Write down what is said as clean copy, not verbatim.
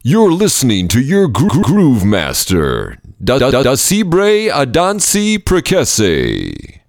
You're listening to your groove master, Da Cibre Adansi Prekese.